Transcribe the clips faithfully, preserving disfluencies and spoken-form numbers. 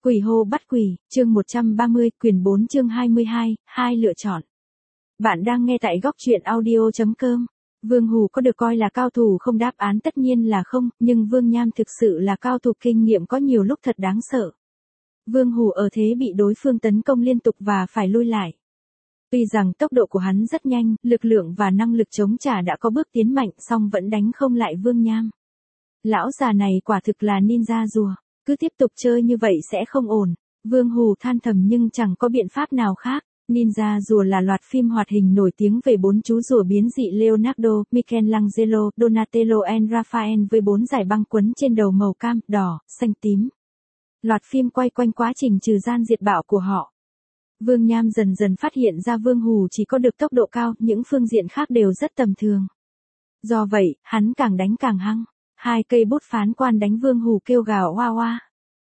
Quỷ hô bắt quỷ, chương một trăm ba mươi, quyển bốn chương hai mươi hai, hai lựa chọn. Bạn đang nghe tại góc truyện audio chấm com. Vương Hù có được coi là cao thủ không? Đáp án tất nhiên là không, nhưng Vương Nham thực sự là cao thủ kinh nghiệm có nhiều lúc thật đáng sợ. Vương Hù ở thế bị đối phương tấn công liên tục và phải lui lại. Tuy rằng tốc độ của hắn rất nhanh, lực lượng và năng lực chống trả đã có bước tiến mạnh, song vẫn đánh không lại Vương Nham. Lão già này quả thực là ninja rùa. Cứ tiếp tục chơi như vậy sẽ không ổn. Vương Hù than thầm nhưng chẳng có biện pháp nào khác. Ninja rùa là loạt phim hoạt hình nổi tiếng về bốn chú rùa biến dị Leonardo, Michelangelo, Donatello and Raphael với bốn dải băng quấn trên đầu màu cam, đỏ, xanh tím. Loạt phim quay quanh quá trình trừ gian diệt bạo của họ. Vương Nham dần dần phát hiện ra Vương Hù chỉ có được tốc độ cao, những phương diện khác đều rất tầm thường. Do vậy, hắn càng đánh càng hăng. Hai cây bút phán quan đánh Vương Hù kêu gào oa oa.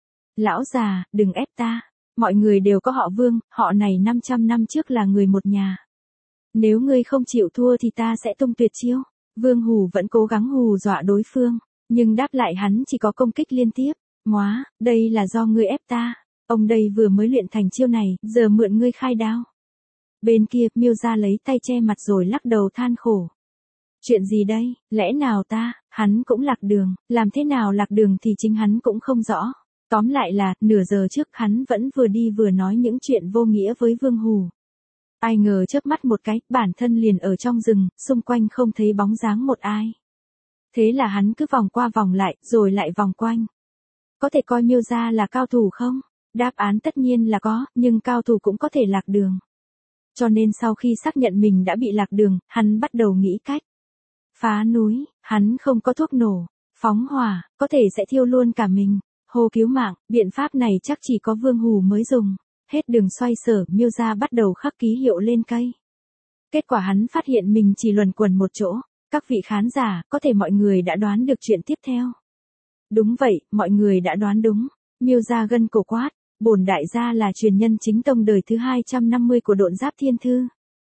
Lão già, đừng ép ta. Mọi người đều có họ Vương, họ này năm trăm năm trước là người một nhà. Nếu ngươi không chịu thua thì ta sẽ tung tuyệt chiêu. Vương Hù vẫn cố gắng hù dọa đối phương, nhưng đáp lại hắn chỉ có công kích liên tiếp. Móa, đây là do ngươi ép ta. Ông đây vừa mới luyện thành chiêu này, giờ mượn ngươi khai đao. Bên kia, Miêu Gia lấy tay che mặt rồi lắc đầu than khổ. Chuyện gì đây, lẽ nào ta, hắn cũng lạc đường, làm thế nào lạc đường thì chính hắn cũng không rõ. Tóm lại là, nửa giờ trước hắn vẫn vừa đi vừa nói những chuyện vô nghĩa với Vương Hù. Ai ngờ chớp mắt một cái, bản thân liền ở trong rừng, xung quanh không thấy bóng dáng một ai. Thế là hắn cứ vòng qua vòng lại, rồi lại vòng quanh. Có thể coi Miêu Gia là cao thủ không? Đáp án tất nhiên là có, nhưng cao thủ cũng có thể lạc đường. Cho nên sau khi xác nhận mình đã bị lạc đường, hắn bắt đầu nghĩ cách. Phá núi, hắn không có thuốc nổ. Phóng hỏa, có thể sẽ thiêu luôn cả mình. Hô cứu mạng, biện pháp này chắc chỉ có Vương Hù mới dùng. Hết đường xoay sở, Miêu Gia bắt đầu khắc ký hiệu lên cây. Kết quả hắn phát hiện mình chỉ luẩn quẩn một chỗ. Các vị khán giả, có thể mọi người đã đoán được chuyện tiếp theo. Đúng vậy, mọi người đã đoán đúng. Miêu Gia gân cổ quát, bổn đại gia là truyền nhân chính tông đời thứ hai trăm năm mươi của Độn Giáp Thiên Thư.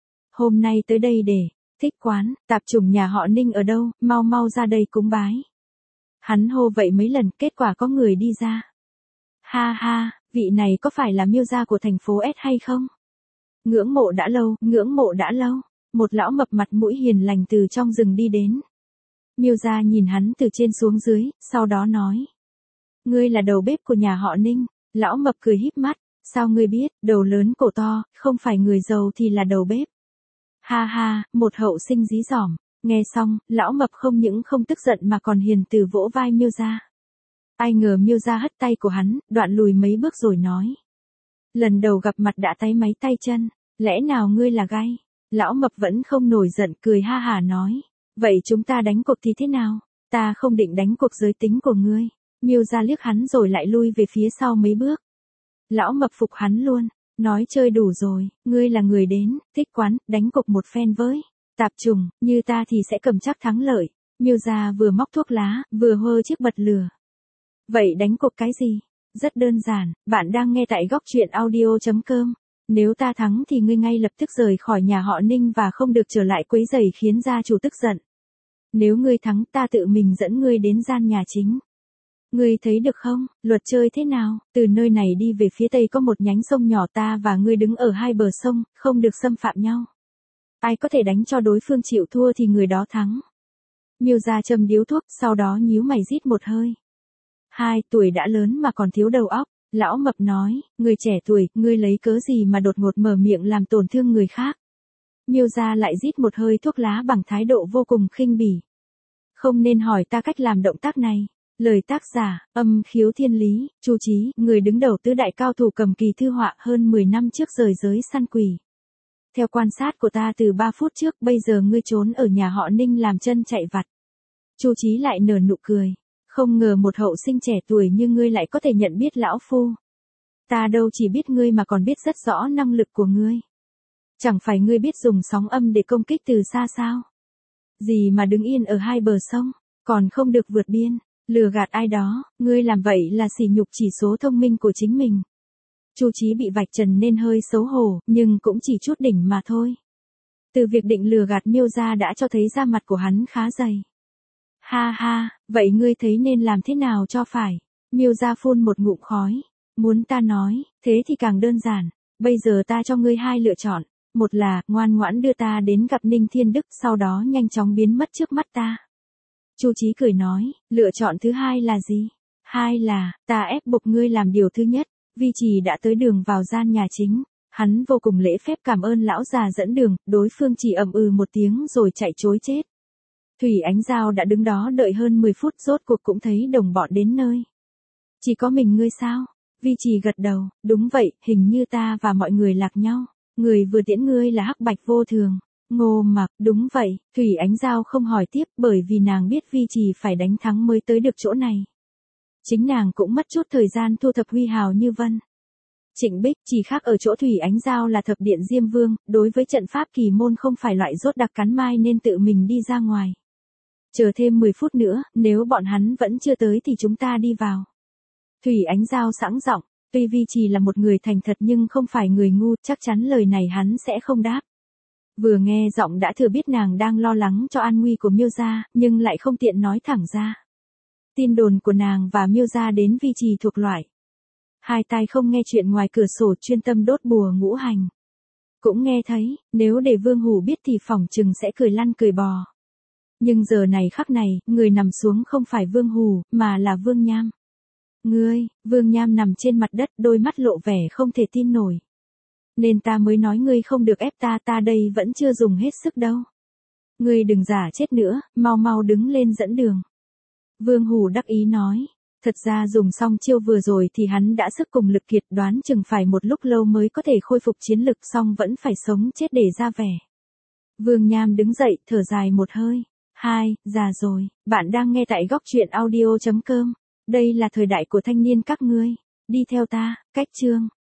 Hôm nay tới đây để thích quán, tạp chủng nhà họ Ninh ở đâu, mau mau ra đây cúng bái. Hắn hô vậy mấy lần, kết quả có người đi ra. Ha ha, vị này có phải là Miêu Gia của thành phố S hay không? Ngưỡng mộ đã lâu, ngưỡng mộ đã lâu. Một lão mập mặt mũi hiền lành từ trong rừng đi đến. Miêu Gia nhìn hắn từ trên xuống dưới, sau đó nói. Ngươi là đầu bếp của nhà họ Ninh. Lão mập cười híp mắt, sao ngươi biết, đầu lớn cổ to, không phải người giàu thì là đầu bếp. Ha ha, một hậu sinh dí dỏm. Nghe xong, lão mập không những không tức giận mà còn hiền từ vỗ vai Miêu Gia. Ai ngờ Miêu Gia hất tay của hắn, đoạn lùi mấy bước rồi nói. Lần đầu gặp mặt đã táy máy tay chân, lẽ nào ngươi là gai? Lão mập vẫn không nổi giận, cười ha hả nói. Vậy chúng ta đánh cuộc thì thế nào? Ta không định đánh cuộc giới tính của ngươi. Miêu Gia liếc hắn rồi lại lui về phía sau mấy bước. Lão mập phục hắn luôn, nói chơi đủ rồi, ngươi là người đến, thích quán, đánh cuộc một phen với. Tạp trùng, như ta thì sẽ cầm chắc thắng lợi. Miêu Gia vừa móc thuốc lá, vừa hơ chiếc bật lửa. Vậy đánh cuộc cái gì? Rất đơn giản, bạn đang nghe tại góc truyện audio chấm com. Nếu ta thắng thì ngươi ngay lập tức rời khỏi nhà họ Ninh và không được trở lại quấy rầy khiến gia chủ tức giận. Nếu ngươi thắng ta tự mình dẫn ngươi đến gian nhà chính. Ngươi thấy được không, luật chơi thế nào? Từ nơi này đi về phía tây có một nhánh sông nhỏ, ta và ngươi đứng ở hai bờ sông, không được xâm phạm nhau. Ai có thể đánh cho đối phương chịu thua thì người đó thắng. Miêu Gia châm điếu thuốc, sau đó nhíu mày rít một hơi. Hai, tuổi đã lớn mà còn thiếu đầu óc. Lão mập nói, người trẻ tuổi, ngươi lấy cớ gì mà đột ngột mở miệng làm tổn thương người khác. Miêu Gia lại rít một hơi thuốc lá bằng thái độ vô cùng khinh bỉ. Không nên hỏi ta cách làm động tác này. Lời tác giả, Âm Khiếu Thiên Lý, Chu Chí, người đứng đầu tứ đại cao thủ cầm kỳ thư họa hơn mười năm trước rời giới săn quỷ. Theo quan sát của ta từ ba phút trước, bây giờ ngươi trốn ở nhà họ Ninh làm chân chạy vặt. Chu Chí lại nở nụ cười. Không ngờ một hậu sinh trẻ tuổi như ngươi lại có thể nhận biết lão phu. Ta đâu chỉ biết ngươi mà còn biết rất rõ năng lực của ngươi. Chẳng phải ngươi biết dùng sóng âm để công kích từ xa sao? Gì mà đứng yên ở hai bờ sông, còn không được vượt biên, lừa gạt ai đó, ngươi làm vậy là sỉ nhục chỉ số thông minh của chính mình. Chu Chí bị vạch trần nên hơi xấu hổ, nhưng cũng chỉ chút đỉnh mà thôi. Từ việc định lừa gạt Miêu Gia đã cho thấy da mặt của hắn khá dày. Ha ha, vậy ngươi thấy nên làm thế nào cho phải? Miêu Gia phun một ngụm khói. Muốn ta nói, thế thì càng đơn giản. Bây giờ ta cho ngươi hai lựa chọn. Một là, ngoan ngoãn đưa ta đến gặp Ninh Thiên Đức, sau đó nhanh chóng biến mất trước mắt ta. Chu Chí cười nói, lựa chọn thứ hai là gì? Hai là, ta ép buộc ngươi làm điều thứ nhất. Vi Trì đã tới đường vào gian nhà chính. Hắn vô cùng lễ phép cảm ơn lão già dẫn đường, đối phương chỉ ầm ừ một tiếng rồi chạy trối chết. Thủy Ánh Giao đã đứng đó đợi hơn mười phút, rốt cuộc cũng thấy đồng bọn đến nơi. Chỉ có mình ngươi sao? Vi Trì gật đầu, đúng vậy, hình như ta và mọi người lạc nhau. Người vừa tiễn ngươi là Hắc Bạch Vô Thường. Ngô Mặc, đúng vậy, Thủy Ánh Giao không hỏi tiếp bởi vì nàng biết Vi Trì phải đánh thắng mới tới được chỗ này. Chính nàng cũng mất chút thời gian thu thập Huy Hào Như Vân. Trịnh Bích chỉ khác ở chỗ Thủy Ánh Giao là thập điện Diêm Vương, đối với trận pháp kỳ môn không phải loại rốt đặc cắn mai nên tự mình đi ra ngoài. Chờ thêm mười phút nữa, nếu bọn hắn vẫn chưa tới thì chúng ta đi vào. Thủy Ánh Giao sẵn giọng, tuy Vi Trì là một người thành thật nhưng không phải người ngu, chắc chắn lời này hắn sẽ không đáp. Vừa nghe giọng đã thừa biết nàng đang lo lắng cho an nguy của Miêu gia, nhưng lại không tiện nói thẳng ra. Tin đồn của nàng và Miêu gia đến Vi Trì thuộc loại. Hai tai không nghe chuyện ngoài cửa sổ, chuyên tâm đốt bùa ngũ hành. Cũng nghe thấy, nếu để Vương Hủ biết thì phỏng chừng sẽ cười lăn cười bò. Nhưng giờ này khắc này, người nằm xuống không phải Vương Hủ, mà là Vương Nham. Ngươi, Vương Nham nằm trên mặt đất, đôi mắt lộ vẻ không thể tin nổi. Nên ta mới nói ngươi không được ép ta, ta đây vẫn chưa dùng hết sức đâu. Ngươi đừng giả chết nữa, mau mau đứng lên dẫn đường. Vương Hủ đắc ý nói. Thật ra dùng xong chiêu vừa rồi thì hắn đã sức cùng lực kiệt, đoán chừng phải một lúc lâu mới có thể khôi phục chiến lực, xong vẫn phải sống chết để ra vẻ. Vương Nham đứng dậy, thở dài một hơi. Hai, già rồi, bạn đang nghe tại góc truyện audio chấm com. Đây là thời đại của thanh niên các ngươi. Đi theo ta, cách chương.